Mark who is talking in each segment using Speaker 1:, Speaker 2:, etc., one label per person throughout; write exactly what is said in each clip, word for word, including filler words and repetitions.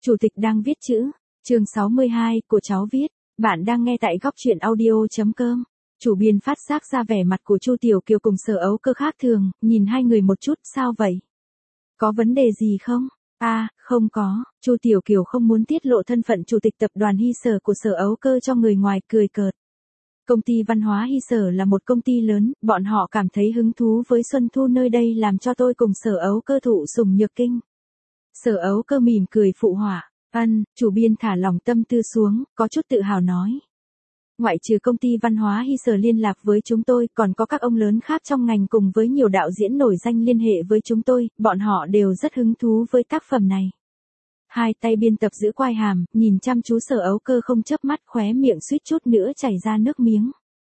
Speaker 1: Chủ tịch đang viết chữ. Chương sáu mươi hai, của cháu viết. Bạn đang nghe tại góc truyện audio.com. Chủ biên phát giác ra vẻ mặt của Chu Tiểu Kiều cùng Sở Ấu Cơ khác thường, nhìn hai người một chút, sao vậy? Có vấn đề gì không? À, không có. Chu Tiểu Kiều không muốn tiết lộ thân phận chủ tịch tập đoàn Hy Sở của Sở Ấu Cơ cho người ngoài, cười cợt. Công ty văn hóa Hy Sở là một công ty lớn, bọn họ cảm thấy hứng thú với Xuân Thu nơi đây làm cho tôi cùng Sở Ấu Cơ thụ sủng nhược kinh. Sở Ấu Cơ mỉm cười phụ họa. Ân, chủ biên thả lòng tâm tư xuống, có chút tự hào nói. Ngoại trừ công ty văn hóa Hy Sở liên lạc với chúng tôi, còn có các ông lớn khác trong ngành cùng với nhiều đạo diễn nổi danh liên hệ với chúng tôi, bọn họ đều rất hứng thú với tác phẩm này. Hai tay biên tập giữ quai hàm, nhìn chăm chú Sở Ấu Cơ không chớp mắt, khóe miệng suýt chút nữa chảy ra nước miếng.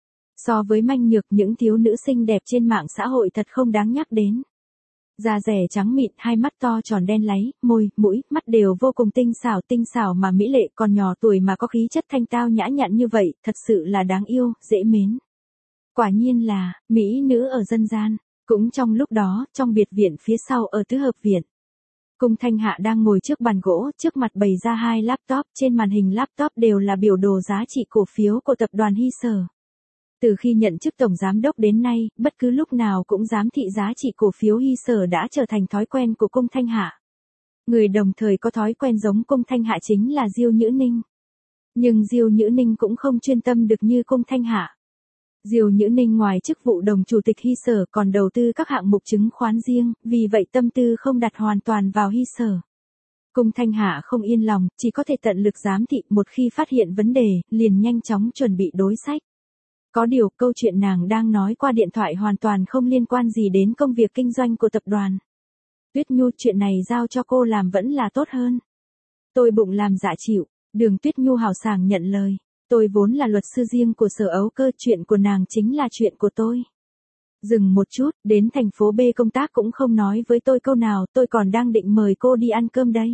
Speaker 1: So với manh nhược, những thiếu nữ xinh đẹp trên mạng xã hội thật không đáng nhắc đến. Da rẻ trắng mịn, hai mắt to tròn đen láy, môi, mũi, mắt đều vô cùng tinh xảo, tinh xảo mà mỹ lệ, còn nhỏ tuổi mà có khí chất thanh tao nhã nhặn như vậy, thật sự là đáng yêu, dễ mến. Quả nhiên là mỹ nữ ở dân gian. Cũng trong lúc đó, trong biệt viện phía sau ở tứ hợp viện, Cung Thanh Hạ đang ngồi trước bàn gỗ, trước mặt bày ra hai laptop, trên màn hình laptop đều là biểu đồ giá trị cổ phiếu của tập đoàn Hy Sở. Từ khi nhận chức tổng giám đốc đến nay, bất cứ lúc nào cũng giám thị giá trị cổ phiếu Hy Sở đã trở thành thói quen của Cung Thanh Hạ. Người đồng thời có thói quen giống Cung Thanh Hạ chính là Diêu Nhữ Ninh. Nhưng Diêu Nhữ Ninh cũng không chuyên tâm được như Cung Thanh Hạ. Diêu Nhữ Ninh ngoài chức vụ đồng chủ tịch Hy Sở còn đầu tư các hạng mục chứng khoán riêng, vì vậy tâm tư không đặt hoàn toàn vào Hy Sở. Cung Thanh Hạ không yên lòng, chỉ có thể tận lực giám thị, một khi phát hiện vấn đề, liền nhanh chóng chuẩn bị đối sách. Có điều, câu chuyện nàng đang nói qua điện thoại hoàn toàn không liên quan gì đến công việc kinh doanh của tập đoàn. Tuyết Nhu, chuyện này giao cho cô làm vẫn là tốt hơn. Tôi bụng làm dạ chịu. Đường Tuyết Nhu hào sảng nhận lời. Tôi vốn là luật sư riêng của Sở Ấu Cơ, chuyện của nàng chính là chuyện của tôi. Dừng một chút, đến thành phố B công tác cũng không nói với tôi câu nào, tôi còn đang định mời cô đi ăn cơm đây.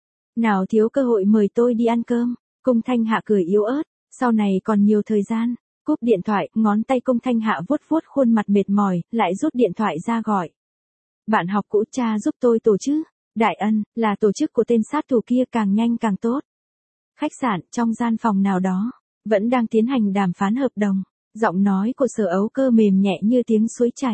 Speaker 1: Nào thiếu cơ hội mời tôi đi ăn cơm. Cung Thanh Hạ cười yếu ớt, sau này còn nhiều thời gian. Cúp điện thoại, ngón tay Cung Thanh Hạ vuốt vuốt khuôn mặt mệt mỏi, lại rút điện thoại ra gọi. Bạn học cũ, cha giúp tôi tổ chức. Đại Ân, là tổ chức của tên sát thủ kia, càng nhanh càng tốt. Khách sạn, trong gian phòng nào đó, vẫn đang tiến hành đàm phán hợp đồng. Giọng nói của Sở Ấu Cơ mềm nhẹ như tiếng suối chảy.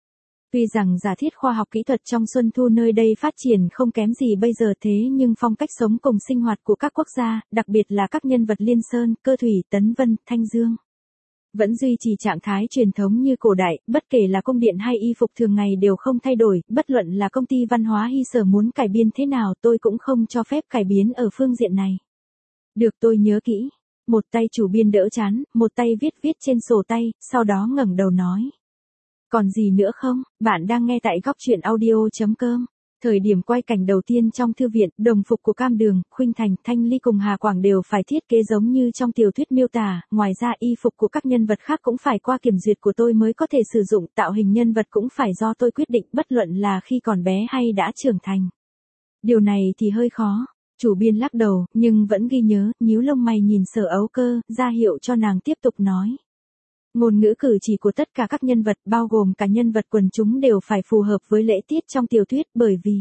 Speaker 1: Tuy rằng giả thiết khoa học kỹ thuật trong Xuân Thu nơi đây phát triển không kém gì bây giờ, thế nhưng phong cách sống cùng sinh hoạt của các quốc gia, đặc biệt là các nhân vật Liên Sơn, Cơ Thủy, Tấn Vân, Thanh Dương, vẫn duy trì trạng thái truyền thống như cổ đại, bất kể là cung điện hay y phục thường ngày đều không thay đổi, bất luận là công ty văn hóa Hy Sở muốn cải biên thế nào tôi cũng không cho phép cải biến ở phương diện này. Được, tôi nhớ kỹ. Một tay chủ biên đỡ chán, một tay viết viết trên sổ tay, sau đó ngẩng đầu nói. Còn gì nữa không? Bạn đang nghe tại góc truyện audio.com. Thời điểm quay cảnh đầu tiên trong thư viện, đồng phục của Cam Đường, Khuynh Thành, Thanh Ly cùng Hà Quảng đều phải thiết kế giống như trong tiểu thuyết miêu tả, ngoài ra y phục của các nhân vật khác cũng phải qua kiểm duyệt của tôi mới có thể sử dụng, tạo hình nhân vật cũng phải do tôi quyết định, bất luận là khi còn bé hay đã trưởng thành. Điều này thì hơi khó. Chủ biên lắc đầu, nhưng vẫn ghi nhớ, nhíu lông mày nhìn Sở Ấu Cơ, ra hiệu cho nàng tiếp tục nói. Ngôn ngữ cử chỉ của tất cả các nhân vật, bao gồm cả nhân vật quần chúng đều phải phù hợp với lễ tiết trong tiểu thuyết, bởi vì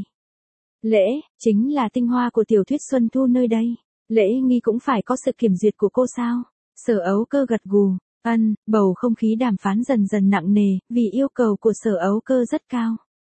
Speaker 1: lễ, chính là tinh hoa của tiểu thuyết Xuân Thu nơi đây. Lễ nghi cũng phải có sự kiểm duyệt của cô sao? Sở Ấu Cơ gật gù. Ân, bầu không khí đàm phán dần dần nặng nề, vì yêu cầu của Sở Ấu Cơ rất cao.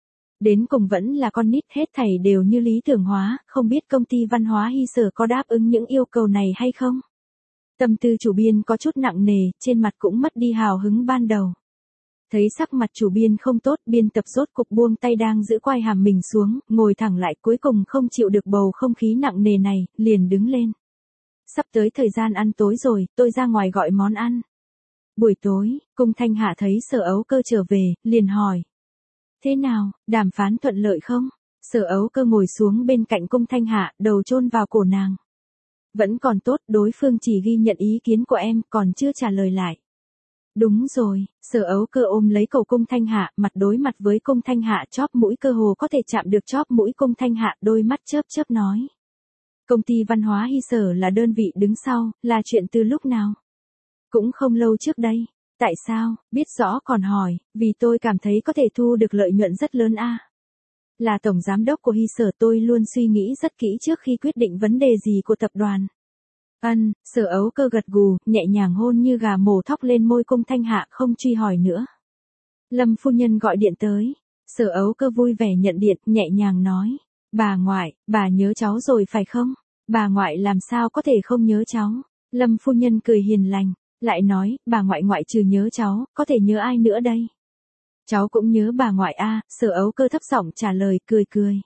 Speaker 1: Đến cùng vẫn là con nít, hết thảy đều như lý tưởng hóa, không biết công ty văn hóa Hy Sở có đáp ứng những yêu cầu này hay không? Tâm tư chủ biên có chút nặng nề, trên mặt cũng mất đi hào hứng ban đầu. Thấy sắc mặt chủ biên không tốt, biên tập rốt cục buông tay đang giữ quai hàm mình xuống, ngồi thẳng lại, cuối cùng không chịu được bầu không khí nặng nề này, liền đứng lên. Sắp tới thời gian ăn tối rồi, tôi ra ngoài gọi món ăn. Buổi tối, Cung Thanh Hạ thấy Sở Ấu Cơ trở về, liền hỏi. Thế nào, đàm phán thuận lợi không? Sở Ấu Cơ ngồi xuống bên cạnh Cung Thanh Hạ, đầu chôn vào cổ nàng. Vẫn còn tốt, đối phương chỉ ghi nhận ý kiến của em, còn chưa trả lời lại. Đúng rồi, Sở Ấu Cơ ôm lấy cổ Cung Thanh Hạ, mặt đối mặt với Cung Thanh Hạ, chóp mũi cơ hồ có thể chạm được chóp mũi Cung Thanh Hạ, đôi mắt chớp chớp nói. Công ty văn hóa Hy Sở là đơn vị đứng sau, là chuyện từ lúc nào? Cũng không lâu trước đây. Tại sao, biết rõ còn hỏi, vì tôi cảm thấy có thể thu được lợi nhuận rất lớn a. Là tổng giám đốc của Hy Sở, tôi luôn suy nghĩ rất kỹ trước khi quyết định vấn đề gì của tập đoàn. Ân, Sở Ấu Cơ gật gù, nhẹ nhàng hôn như gà mổ thóc lên môi Cung Thanh Hạ, không truy hỏi nữa. Lâm phu nhân gọi điện tới. Sở Ấu Cơ vui vẻ nhận điện, nhẹ nhàng nói. Bà ngoại, bà nhớ cháu rồi phải không? Bà ngoại làm sao có thể không nhớ cháu? Lâm phu nhân cười hiền lành, lại nói, bà ngoại ngoại trừ nhớ cháu, có thể nhớ ai nữa đây? Cháu cũng nhớ bà ngoại a. Sở Ấu Cơ thấp giọng trả lời, cười cười.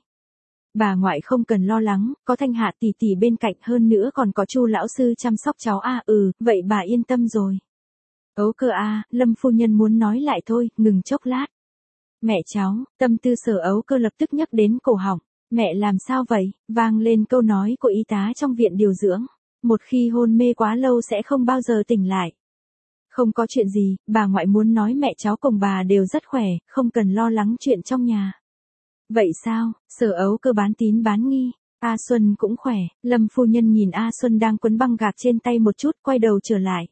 Speaker 1: Bà ngoại không cần lo lắng, có Thanh Hạ tỷ tỷ bên cạnh, hơn nữa còn có Chu lão sư chăm sóc cháu a. Ừ, vậy bà yên tâm rồi. Ấu Cơ a. Lâm phu nhân muốn nói lại thôi, ngừng chốc lát. Mẹ cháu, tâm tư Sở Ấu Cơ lập tức nhắc đến cổ họng. Mẹ làm sao vậy? Vang lên câu nói của y tá trong viện điều dưỡng. Một khi hôn mê quá lâu sẽ không bao giờ tỉnh lại. Không có chuyện gì, bà ngoại muốn nói mẹ cháu cùng bà đều rất khỏe, không cần lo lắng chuyện trong nhà. Vậy sao? Sở Ấu Cơ bán tín bán nghi. A Xuân cũng khỏe. Lâm phu nhân nhìn A Xuân đang quấn băng gạc trên tay một chút, quay đầu trở lại.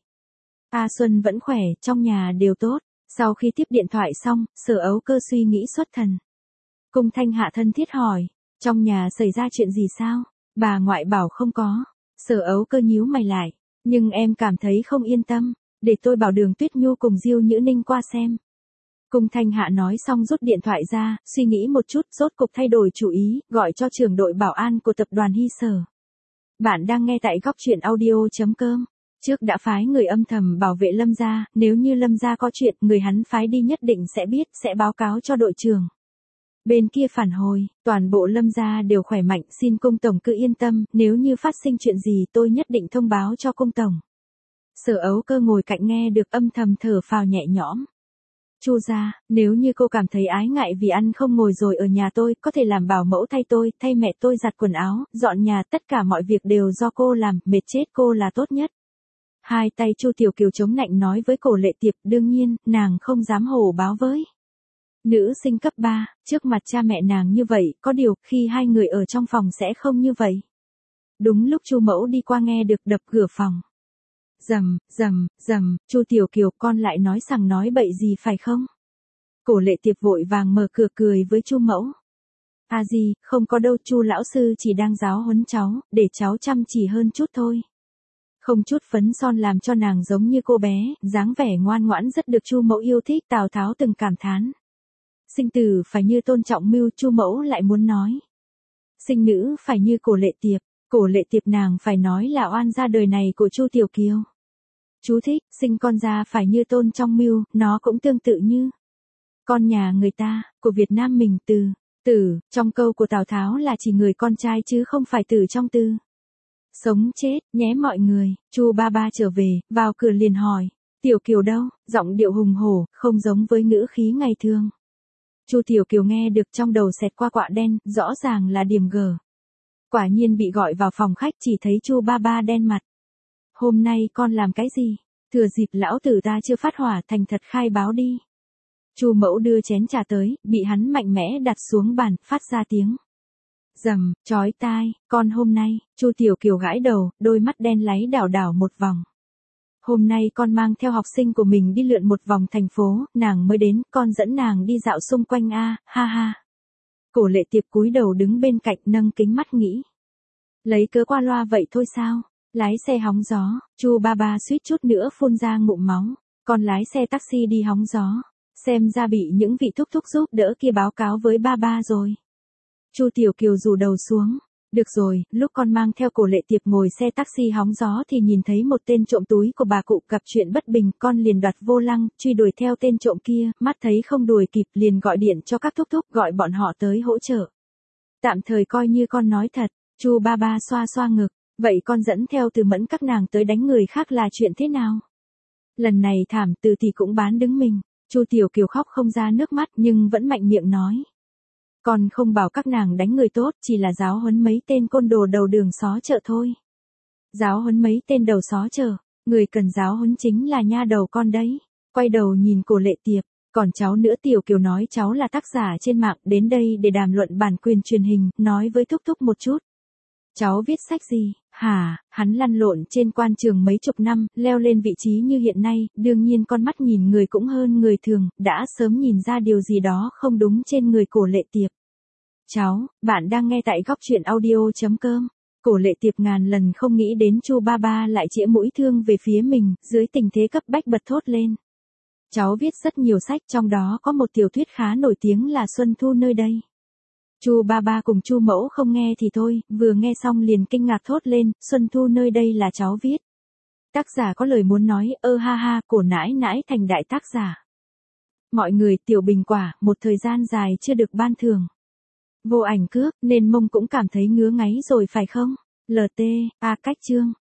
Speaker 1: A Xuân vẫn khỏe, trong nhà đều tốt. Sau khi tiếp điện thoại xong, Sở Ấu Cơ suy nghĩ xuất thần. Cung Thanh Hạ thân thiết hỏi, trong nhà xảy ra chuyện gì sao? Bà ngoại bảo không có. Sở Ấu Cơ nhíu mày lại, nhưng em cảm thấy không yên tâm, để tôi bảo Đường Tuyết Nhu cùng Diêu Nhữ Ninh qua xem. Cung Thanh Hạ nói xong rút điện thoại ra, suy nghĩ một chút, rốt cục thay đổi chủ ý, gọi cho trưởng đội bảo an của tập đoàn Hy Sở. Bạn đang nghe tại góc truyện audio chấm com. Trước đã phái người âm thầm bảo vệ Lâm gia, nếu như Lâm gia có chuyện, người hắn phái đi nhất định sẽ biết, sẽ báo cáo cho đội trưởng. Bên kia phản hồi, toàn bộ Lâm gia đều khỏe mạnh, xin Cung tổng cứ yên tâm, nếu như phát sinh chuyện gì tôi nhất định thông báo cho Cung tổng. Sở Ấu Cơ ngồi cạnh nghe được âm thầm thở phào nhẹ nhõm. Chu gia, nếu như cô cảm thấy ái ngại vì ăn không ngồi rồi ở nhà tôi, có thể làm bảo mẫu thay tôi, thay mẹ tôi giặt quần áo, dọn nhà, tất cả mọi việc đều do cô làm, mệt chết cô là tốt nhất. Hai tay Chu Tiểu Kiều chống nạnh nói với Cổ Lệ Tiệp, đương nhiên, nàng không dám hổ báo với nữ sinh cấp ba, trước mặt cha mẹ nàng như vậy, có điều, khi hai người ở trong phòng sẽ không như vậy. Đúng lúc Chu Mẫu đi qua nghe được đập cửa phòng. Rầm, rầm, rầm, Chu Tiểu Kiều, con lại nói sằng nói bậy gì phải không? Cổ Lệ Tiệp vội vàng mở cửa cười với Chu Mẫu. À gì, không có đâu, Chu lão sư chỉ đang giáo huấn cháu, để cháu chăm chỉ hơn chút thôi. Không chút phấn son làm cho nàng giống như cô bé, dáng vẻ ngoan ngoãn rất được Chu Mẫu yêu thích. Tào Tháo từng cảm thán. Sinh tử phải như Tôn Trọng Mưu, Chu Mẫu lại muốn nói. Sinh nữ phải như Cổ Lệ Tiệp, Cổ Lệ Tiệp nàng phải nói là oan gia đời này của Chu Tiểu Kiều. Chú thích, sinh con ra phải như Tôn Trọng Mưu, nó cũng tương tự như con nhà người ta, của Việt Nam mình. Từ, tử, trong câu của Tào Tháo là chỉ người con trai chứ không phải tử trong từ. Sống chết, nhé mọi người. Chu ba ba trở về, vào cửa liền hỏi, Tiểu Kiều đâu? Giọng điệu hùng hổ, không giống với ngữ khí ngày thường. Chu Tiểu Kiều nghe được trong đầu xẹt qua quạ đen, rõ ràng là điểm gờ. Quả nhiên bị gọi vào phòng khách, chỉ thấy Chu ba ba đen mặt. Hôm nay con làm cái gì? Thừa dịp lão tử ta chưa phát hỏa, thành thật khai báo đi. Chu Mẫu đưa chén trà tới, bị hắn mạnh mẽ đặt xuống bàn, phát ra tiếng rầm, chói tai. Con hôm nay, Chu Tiểu Kiều gãi đầu, đôi mắt đen láy đảo đảo một vòng. Hôm nay con mang theo học sinh của mình đi lượn một vòng thành phố, nàng mới đến, con dẫn nàng đi dạo xung quanh a, ha ha. Cổ Lệ Tiệp cúi đầu đứng bên cạnh nâng kính mắt nghĩ. Lấy cớ qua loa vậy thôi sao? Lái xe hóng gió, Chu ba ba suýt chút nữa phun ra ngụm máu, con lái xe taxi đi hóng gió, xem ra bị những vị thúc thúc giúp đỡ kia báo cáo với ba ba rồi. Chu Tiểu Kiều rủ đầu xuống. Được rồi, lúc con mang theo Cổ Lệ Tiệp ngồi xe taxi hóng gió thì nhìn thấy một tên trộm túi của bà cụ, gặp chuyện bất bình, con liền đoạt vô lăng, truy đuổi theo tên trộm kia, mắt thấy không đuổi kịp liền gọi điện cho các thúc thúc gọi bọn họ tới hỗ trợ. Tạm thời coi như con nói thật. Chu ba ba xoa xoa ngực, vậy con dẫn theo Từ Mẫn các nàng tới đánh người khác là chuyện thế nào? Lần này thảm, Từ thì cũng bán đứng mình. Chu Tiểu Kiều khóc không ra nước mắt nhưng vẫn mạnh miệng nói. Con không bảo các nàng đánh người tốt, chỉ là giáo huấn mấy tên côn đồ đầu đường xó chợ thôi. Giáo huấn mấy tên đầu xó chợ, người cần giáo huấn chính là nha đầu con đấy. Quay đầu nhìn Cổ Lệ Tiệp, còn cháu nữa. Tiểu Kiều nói cháu là tác giả trên mạng, đến đây để đàm luận bản quyền truyền hình, nói với thúc thúc một chút. Cháu viết sách gì? Hả, hắn lăn lộn trên quan trường mấy chục năm, leo lên vị trí như hiện nay, đương nhiên con mắt nhìn người cũng hơn người thường, đã sớm nhìn ra điều gì đó không đúng trên người Cổ Lệ Tiệp. Cháu, bạn đang nghe tại góc chuyện audio.com. Cổ Lệ Tiệp ngàn lần không nghĩ đến Chu Ba Ba lại chĩa mũi thương về phía mình, dưới tình thế cấp bách bật thốt lên. Cháu viết rất nhiều sách, trong đó có một tiểu thuyết khá nổi tiếng là Xuân Thu nơi đây. Chu Ba Ba cùng Chu Mẫu không nghe thì thôi, vừa nghe xong liền kinh ngạc thốt lên, Xuân Thu nơi đây là cháu viết. Tác giả có lời muốn nói, ơ ha ha, cổ nãi nãi thành đại tác giả. Mọi người, tiểu bình quả, một thời gian dài chưa được ban thưởng. Vô ảnh cước, nên mông cũng cảm thấy ngứa ngáy rồi phải không? lờ tê, a cách chương.